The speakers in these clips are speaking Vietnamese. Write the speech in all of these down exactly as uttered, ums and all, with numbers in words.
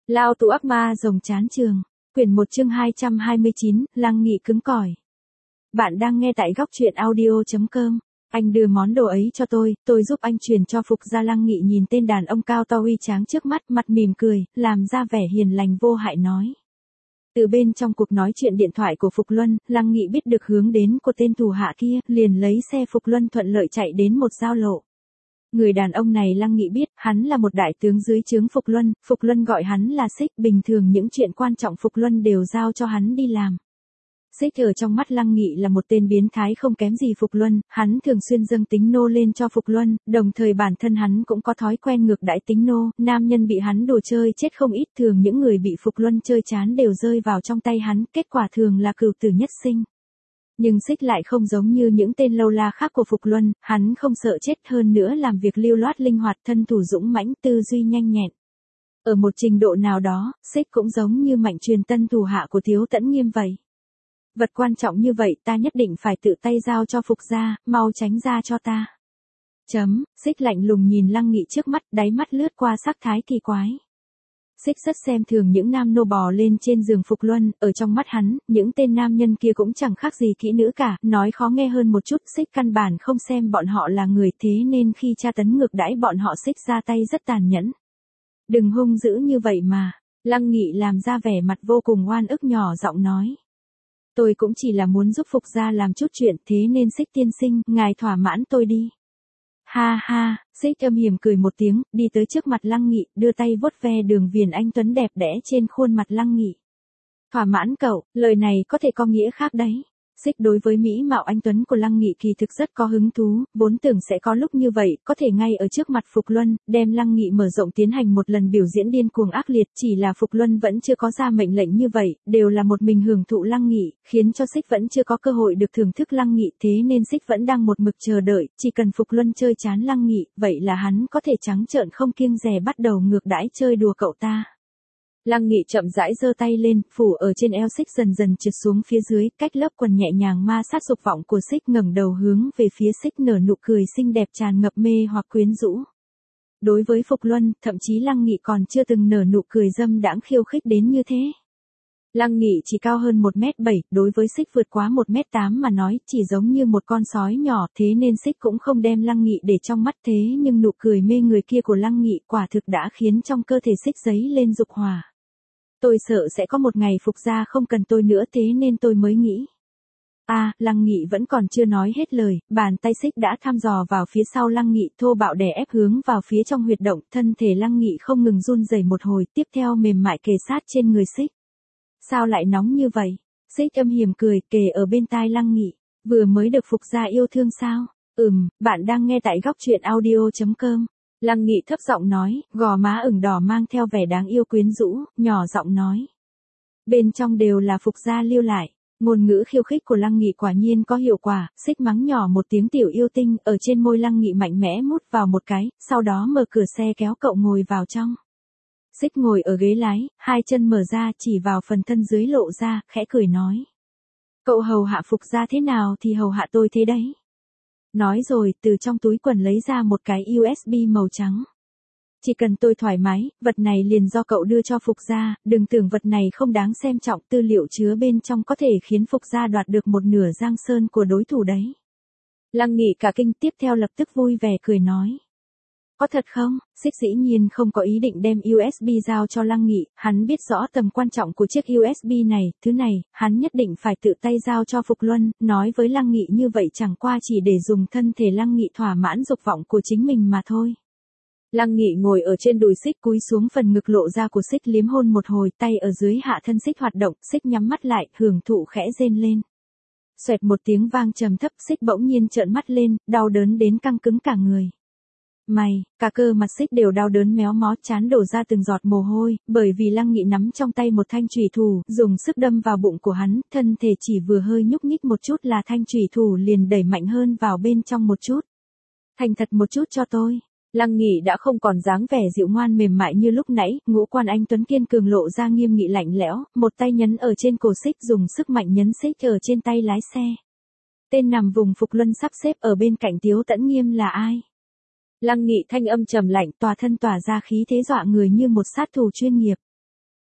Lao tù ác ma rồng chán trường. Quyển một chương hai trăm hai mươi chín, Lăng Nghị cứng cỏi. Bạn đang nghe tại góc truyện audio chấm com. Anh đưa món đồ ấy cho tôi, tôi giúp anh truyền cho Phục gia. Lăng Nghị nhìn tên đàn ông cao to uy tráng trước mắt, mặt mỉm cười, làm ra vẻ hiền lành vô hại nói. Từ bên trong cuộc nói chuyện điện thoại của Phục Luân, Lăng Nghị biết được hướng đến của tên thủ hạ kia, liền lấy xe Phục Luân thuận lợi chạy đến một giao lộ. Người đàn ông này Lăng Nghị biết, hắn là một đại tướng dưới trướng Phục Luân, Phục Luân gọi hắn là Xích, bình thường những chuyện quan trọng Phục Luân đều giao cho hắn đi làm. Xích ở trong mắt Lăng Nghị là một tên biến thái không kém gì Phục Luân, hắn thường xuyên dâng tính nô lên cho Phục Luân, đồng thời bản thân hắn cũng có thói quen ngược đãi tính nô, nam nhân bị hắn đùa chơi chết không ít, thường những người bị Phục Luân chơi chán đều rơi vào trong tay hắn, kết quả thường là cửu tử nhất sinh. Nhưng Xích lại không giống như những tên lâu la khác của Phục Luân, hắn không sợ chết, hơn nữa làm việc lưu loát linh hoạt, thân thủ dũng mãnh, tư duy nhanh nhẹn. Ở một trình độ nào đó, Xích cũng giống như Mạnh Truyền Tân thủ hạ của Thiếu Tẫn Nghiêm vậy. Vật quan trọng như vậy ta nhất định phải tự tay giao cho Phục gia, mau tránh ra cho ta. Chấm, Xích lạnh lùng nhìn Lăng Nghị trước mắt, đáy mắt lướt qua sắc thái kỳ quái. Xích rất xem thường những nam nô bò lên trên giường Phục Luân, ở trong mắt hắn, những tên nam nhân kia cũng chẳng khác gì kỹ nữ cả, nói khó nghe hơn một chút, Xích căn bản không xem bọn họ là người, thế nên khi tra tấn ngược đãi bọn họ Xích ra tay rất tàn nhẫn. Đừng hung dữ như vậy mà, Lăng Nghị làm ra vẻ mặt vô cùng oan ức, nhỏ giọng nói. Tôi cũng chỉ là muốn giúp Phục gia làm chút chuyện, thế nên Xích tiên sinh, ngài thỏa mãn tôi đi. Ha ha, Xích âm hiểm cười một tiếng, đi tới trước mặt Lăng Nghị, đưa tay vuốt ve đường viền anh tuấn đẹp đẽ trên khuôn mặt Lăng Nghị. Thỏa mãn cậu, lời này có thể có nghĩa khác đấy. Xích đối với mỹ mạo anh tuấn của Lăng Nghị kỳ thực rất có hứng thú, vốn tưởng sẽ có lúc như vậy, có thể ngay ở trước mặt Phục Luân, đem Lăng Nghị mở rộng tiến hành một lần biểu diễn điên cuồng ác liệt, chỉ là Phục Luân vẫn chưa có ra mệnh lệnh như vậy, đều là một mình hưởng thụ Lăng Nghị, khiến cho Xích vẫn chưa có cơ hội được thưởng thức Lăng Nghị, thế nên Xích vẫn đang một mực chờ đợi, chỉ cần Phục Luân chơi chán Lăng Nghị, vậy là hắn có thể trắng trợn không kiêng dè bắt đầu ngược đãi chơi đùa cậu ta. Lăng Nghị chậm rãi giơ tay lên, phủ ở trên eo Xích dần dần trượt xuống phía dưới, cách lớp quần nhẹ nhàng ma sát dục vọng của Xích, ngẩng đầu hướng về phía Xích nở nụ cười xinh đẹp tràn ngập mê hoặc quyến rũ. Đối với Phục Luân, thậm chí Lăng Nghị còn chưa từng nở nụ cười dâm đãng khiêu khích đến như thế. Lăng Nghị chỉ cao hơn một mét bảy, đối với Xích vượt quá một mét tám mà nói, chỉ giống như một con sói nhỏ, thế nên Xích cũng không đem Lăng Nghị để trong mắt, thế nhưng nụ cười mê người kia của Lăng Nghị quả thực đã khiến trong cơ thể Xích dấy lên dục hỏa. Tôi sợ sẽ có một ngày Phục gia không cần tôi nữa, thế nên tôi mới nghĩ. A, à, Lăng Nghị vẫn còn chưa nói hết lời, bàn tay Xích đã thăm dò vào phía sau Lăng Nghị, thô bạo đè ép hướng vào phía trong huyệt động, thân thể Lăng Nghị không ngừng run rẩy một hồi, tiếp theo mềm mại kề sát trên người Xích. Sao lại nóng như vậy? Xích âm hiểm cười, kề ở bên tai Lăng Nghị, vừa mới được Phục gia yêu thương sao? Ừm, bạn đang nghe tại góc truyện audio chấm com. Lăng Nghị thấp giọng nói, gò má ửng đỏ mang theo vẻ đáng yêu quyến rũ, nhỏ giọng nói. Bên trong đều là Phục gia lưu lại. Ngôn ngữ khiêu khích của Lăng Nghị quả nhiên có hiệu quả, Xích mắng nhỏ một tiếng tiểu yêu tinh, ở trên môi Lăng Nghị mạnh mẽ mút vào một cái, sau đó mở cửa xe kéo cậu ngồi vào trong. Xích ngồi ở ghế lái, hai chân mở ra chỉ vào phần thân dưới lộ ra, khẽ cười nói. Cậu hầu hạ Phục gia thế nào thì hầu hạ tôi thế đấy. Nói rồi, từ trong túi quần lấy ra một cái u ét bê màu trắng. Chỉ cần tôi thoải mái, vật này liền do cậu đưa cho Phục gia, đừng tưởng vật này không đáng xem trọng, tư liệu chứa bên trong có thể khiến Phục gia đoạt được một nửa giang sơn của đối thủ đấy. Lăng Nghị cả kinh, tiếp theo lập tức vui vẻ cười nói. Có thật không? Xích dĩ nhiên không có ý định đem u ét bê giao cho Lăng Nghị, hắn biết rõ tầm quan trọng của chiếc u ét bê này, thứ này, hắn nhất định phải tự tay giao cho Phục Luân, nói với Lăng Nghị như vậy chẳng qua chỉ để dùng thân thể Lăng Nghị thỏa mãn dục vọng của chính mình mà thôi. Lăng Nghị ngồi ở trên đùi Xích, cúi xuống phần ngực lộ ra của Xích, liếm hôn một hồi, tay ở dưới hạ thân Xích hoạt động, Xích nhắm mắt lại, hưởng thụ khẽ rên lên. Xoẹt một tiếng vang trầm thấp, Xích bỗng nhiên trợn mắt lên, đau đớn đến căng cứng cả người. Mày, cả cơ mặt Xích đều đau đớn méo mó, trán đổ ra từng giọt mồ hôi, bởi vì Lăng Nghị nắm trong tay một thanh chùy thủ, dùng sức đâm vào bụng của hắn, thân thể chỉ vừa hơi nhúc nhích một chút là thanh chùy thủ liền đẩy mạnh hơn vào bên trong một chút. Thành thật một chút cho tôi. Lăng Nghị đã không còn dáng vẻ dịu ngoan mềm mại như lúc nãy, ngũ quan anh tuấn kiên cường lộ ra nghiêm nghị lạnh lẽo, một tay nhấn ở trên cổ Xích, dùng sức mạnh nhấn Xích ở trên tay lái xe. Tên nằm vùng Phục Luân sắp xếp ở bên cạnh Tiếu Tẫn Nghiêm là ai? Lăng Nghị thanh âm trầm lạnh, tòa thân tỏa ra khí thế dọa người như một sát thủ chuyên nghiệp.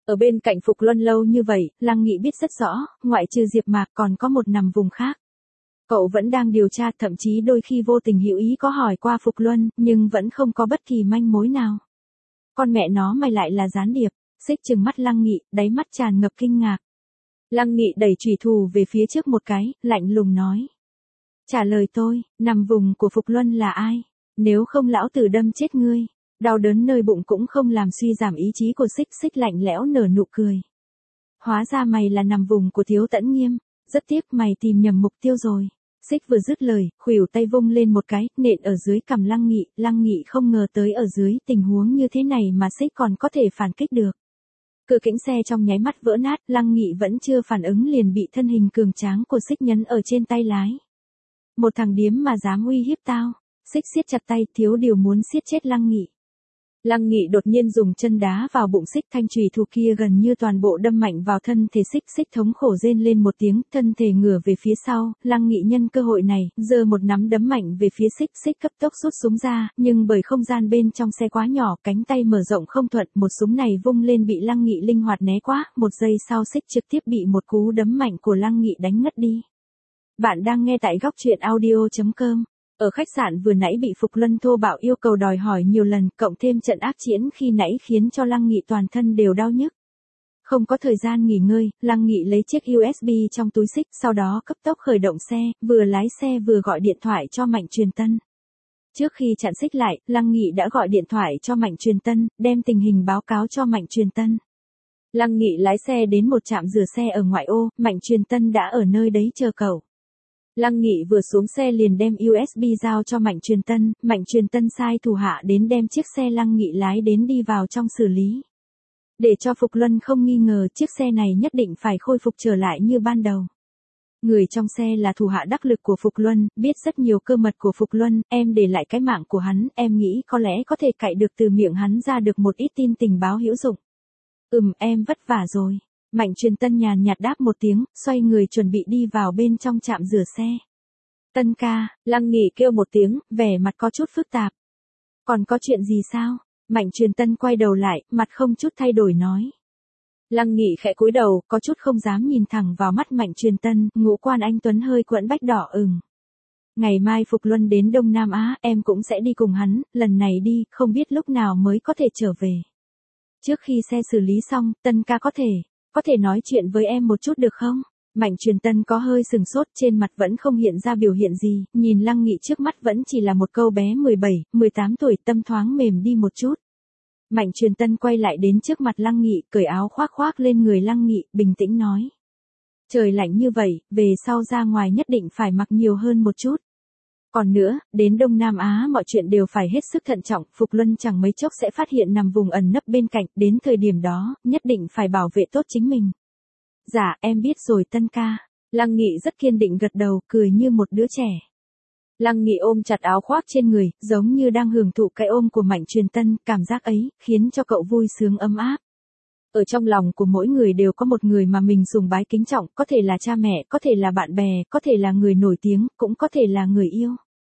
Ở bên cạnh Phục Luân lâu như vậy, Lăng Nghị biết rất rõ, ngoại trừ Diệp Mạc còn có một nằm vùng khác. Cậu vẫn đang điều tra, thậm chí đôi khi vô tình hữu ý có hỏi qua Phục Luân, nhưng vẫn không có bất kỳ manh mối nào. Con mẹ nó mày lại là gián điệp, Xích trừng mắt Lăng Nghị, đáy mắt tràn ngập kinh ngạc. Lăng Nghị đẩy chùy thủ về phía trước một cái, lạnh lùng nói. Trả lời tôi, nằm vùng của Phục Luân là ai? Nếu không lão tử đâm chết ngươi. Đau đớn nơi bụng cũng không làm suy giảm ý chí của Xích. Xích lạnh lẽo nở nụ cười. Hóa ra mày là nằm vùng của Thiếu Tẫn Nghiêm. Rất tiếc mày tìm nhầm mục tiêu rồi. Xích vừa dứt lời, khuỷu tay vung lên một cái, nện ở dưới cằm Lăng Nghị. Lăng Nghị không ngờ tới ở dưới tình huống như thế này mà Xích còn có thể phản kích được. Cửa kính xe trong nháy mắt vỡ nát, Lăng Nghị vẫn chưa phản ứng liền bị thân hình cường tráng của Xích nhấn ở trên tay lái. Một thằng điếm mà dám uy hiếp tao. Xích siết chặt tay, thiếu điều muốn siết chết Lăng Nghị. Lăng Nghị đột nhiên dùng chân đá vào bụng Xích, thanh chùy thủ kia gần như toàn bộ đâm mạnh vào thân thể Xích. Xích thống khổ rên lên một tiếng, thân thể ngửa về phía sau. Lăng Nghị nhân cơ hội này, giơ một nắm đấm mạnh về phía Xích. Xích cấp tốc rút súng ra, nhưng bởi không gian bên trong xe quá nhỏ, cánh tay mở rộng không thuận, một súng này vung lên bị Lăng Nghị linh hoạt né qua. Một giây sau Xích trực tiếp bị một cú đấm mạnh của Lăng Nghị đánh ngất đi. Bạn đang nghe tại góc truyện audio chấm com. Ở khách sạn vừa nãy bị Phục Luân thô bạo yêu cầu đòi hỏi nhiều lần, cộng thêm trận ác chiến khi nãy khiến cho Lăng Nghị toàn thân đều đau nhức. Không có thời gian nghỉ ngơi, Lăng Nghị lấy chiếc u ét bê trong túi Xích, sau đó cấp tốc khởi động xe, vừa lái xe vừa gọi điện thoại cho Mạnh Truyền Tân. Trước khi chặn Xích lại, Lăng Nghị đã gọi điện thoại cho Mạnh Truyền Tân, đem tình hình báo cáo cho Mạnh Truyền Tân. Lăng Nghị lái xe đến một trạm rửa xe ở ngoại ô, Mạnh Truyền Tân đã ở nơi đấy chờ cậu. Lăng Nghị vừa xuống xe liền đem u ét bê giao cho Mạnh Truyền Tân, Mạnh Truyền Tân sai thủ hạ đến đem chiếc xe Lăng Nghị lái đến đi vào trong xử lý. Để cho Phục Luân không nghi ngờ, chiếc xe này nhất định phải khôi phục trở lại như ban đầu. Người trong xe là thủ hạ đắc lực của Phục Luân, biết rất nhiều cơ mật của Phục Luân, em để lại cái mạng của hắn, em nghĩ có lẽ có thể cạy được từ miệng hắn ra được một ít tin tình báo hữu dụng. Ừm, em vất vả rồi. Mạnh Truyền Tân nhàn nhạt đáp một tiếng, xoay người chuẩn bị đi vào bên trong trạm rửa xe. Tân ca, Lăng Nghị kêu một tiếng, vẻ mặt có chút phức tạp. Còn có chuyện gì sao? Mạnh Truyền Tân quay đầu lại, mặt không chút thay đổi nói. Lăng Nghị khẽ cúi đầu, có chút không dám nhìn thẳng vào mắt Mạnh Truyền Tân, ngũ quan anh tuấn hơi quẫn bách đỏ ửng. Ngày mai Phục Luân đến Đông Nam Á, em cũng sẽ đi cùng hắn, lần này đi, không biết lúc nào mới có thể trở về. Trước khi xe xử lý xong, Tân ca có thể, có thể nói chuyện với em một chút được không? Mạnh Truyền Tân có hơi sừng sốt, trên mặt vẫn không hiện ra biểu hiện gì, nhìn Lăng Nghị trước mắt vẫn chỉ là một câu bé mười bảy, mười tám tuổi, tâm thoáng mềm đi một chút. Mạnh Truyền Tân quay lại đến trước mặt Lăng Nghị, cởi áo khoác khoác lên người Lăng Nghị, bình tĩnh nói. Trời lạnh như vậy, về sau ra ngoài nhất định phải mặc nhiều hơn một chút. Còn nữa, đến Đông Nam Á mọi chuyện đều phải hết sức thận trọng, Phục Luân chẳng mấy chốc sẽ phát hiện nằm vùng ẩn nấp bên cạnh, đến thời điểm đó, nhất định phải bảo vệ tốt chính mình. Dạ, em biết rồi Tân ca. Lăng Nghị rất kiên định gật đầu, cười như một đứa trẻ. Lăng Nghị ôm chặt áo khoác trên người, giống như đang hưởng thụ cái ôm của Mạnh Truyền Tân, cảm giác ấy, khiến cho cậu vui sướng ấm áp. Ở trong lòng của mỗi người đều có một người mà mình sùng bái kính trọng, có thể là cha mẹ, có thể là bạn bè, có thể là người nổi tiếng, cũng có thể là người yêu.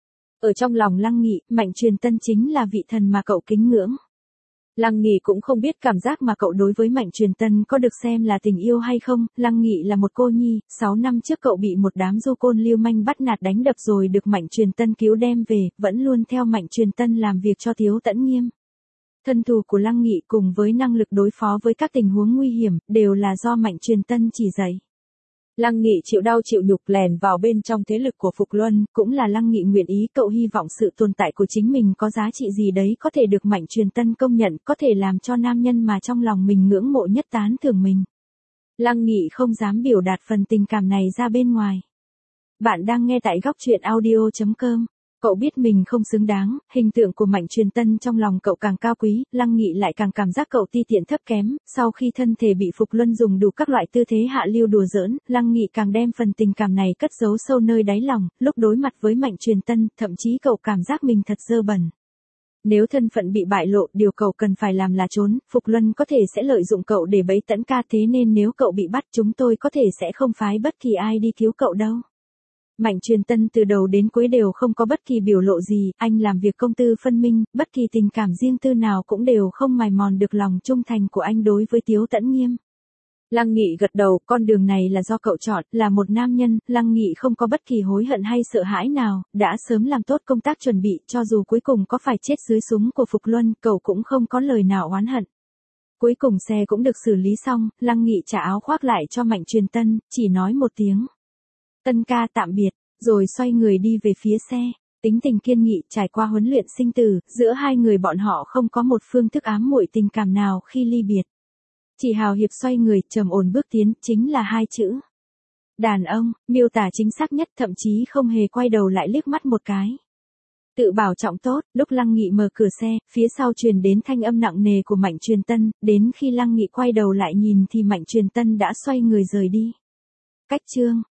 Ở trong lòng Lăng Nghị, Mạnh Truyền Tân chính là vị thần mà cậu kính ngưỡng. Lăng Nghị cũng không biết cảm giác mà cậu đối với Mạnh Truyền Tân có được xem là tình yêu hay không. Lăng Nghị là một cô nhi, sáu năm trước cậu bị một đám du côn lưu manh bắt nạt đánh đập rồi được Mạnh Truyền Tân cứu đem về, vẫn luôn theo Mạnh Truyền Tân làm việc cho Thiếu Tẫn Nghiêm. Thân thủ của Lăng Nghị cùng với năng lực đối phó với các tình huống nguy hiểm, đều là do Mạnh Truyền Tân chỉ dạy. Lăng Nghị chịu đau chịu nhục lèn vào bên trong thế lực của Phục Luân, cũng là Lăng Nghị nguyện ý, cậu hy vọng sự tồn tại của chính mình có giá trị gì đấy có thể được Mạnh Truyền Tân công nhận, có thể làm cho nam nhân mà trong lòng mình ngưỡng mộ nhất tán thưởng mình. Lăng Nghị không dám biểu đạt phần tình cảm này ra bên ngoài. Bạn đang nghe tại góc truyện audio chấm com. Cậu biết mình không xứng đáng, hình tượng của Mạnh Truyền Tân trong lòng cậu càng cao quý, Lăng Nghị lại càng cảm giác cậu ti tiện thấp kém, sau khi thân thể bị Phục Luân dùng đủ các loại tư thế hạ lưu đùa giỡn, Lăng Nghị càng đem phần tình cảm này cất giấu sâu nơi đáy lòng, lúc đối mặt với Mạnh Truyền Tân, thậm chí cậu cảm giác mình thật dơ bẩn. Nếu thân phận bị bại lộ, điều cậu cần phải làm là trốn, Phục Luân có thể sẽ lợi dụng cậu để bẫy Tẫn ca, thế nên nếu cậu bị bắt chúng tôi có thể sẽ không phái bất kỳ ai đi cứu cậu đâu. Mạnh Truyền Tân từ đầu đến cuối đều không có bất kỳ biểu lộ gì, anh làm việc công tư phân minh, bất kỳ tình cảm riêng tư nào cũng đều không mài mòn được lòng trung thành của anh đối với Tiếu Tẫn Nghiêm. Lăng Nghị gật đầu, con đường này là do cậu chọn, là một nam nhân, Lăng Nghị không có bất kỳ hối hận hay sợ hãi nào, đã sớm làm tốt công tác chuẩn bị, cho dù cuối cùng có phải chết dưới súng của Phục Luân, cậu cũng không có lời nào oán hận. Cuối cùng xe cũng được xử lý xong, Lăng Nghị trả áo khoác lại cho Mạnh Truyền Tân, chỉ nói một tiếng. Tân ca tạm biệt, rồi xoay người đi về phía xe. Tính tình kiên nghị, trải qua huấn luyện sinh tử, giữa hai người bọn họ không có một phương thức ám muội tình cảm nào khi ly biệt. Chỉ hào hiệp xoay người, trầm ổn bước tiến, chính là hai chữ. Đàn ông, miêu tả chính xác nhất, thậm chí không hề quay đầu lại liếc mắt một cái. Tự bảo trọng tốt, lúc Lăng Nghị mở cửa xe, phía sau truyền đến thanh âm nặng nề của Mạnh Truyền Tân, đến khi Lăng Nghị quay đầu lại nhìn thì Mạnh Truyền Tân đã xoay người rời đi. Cách chương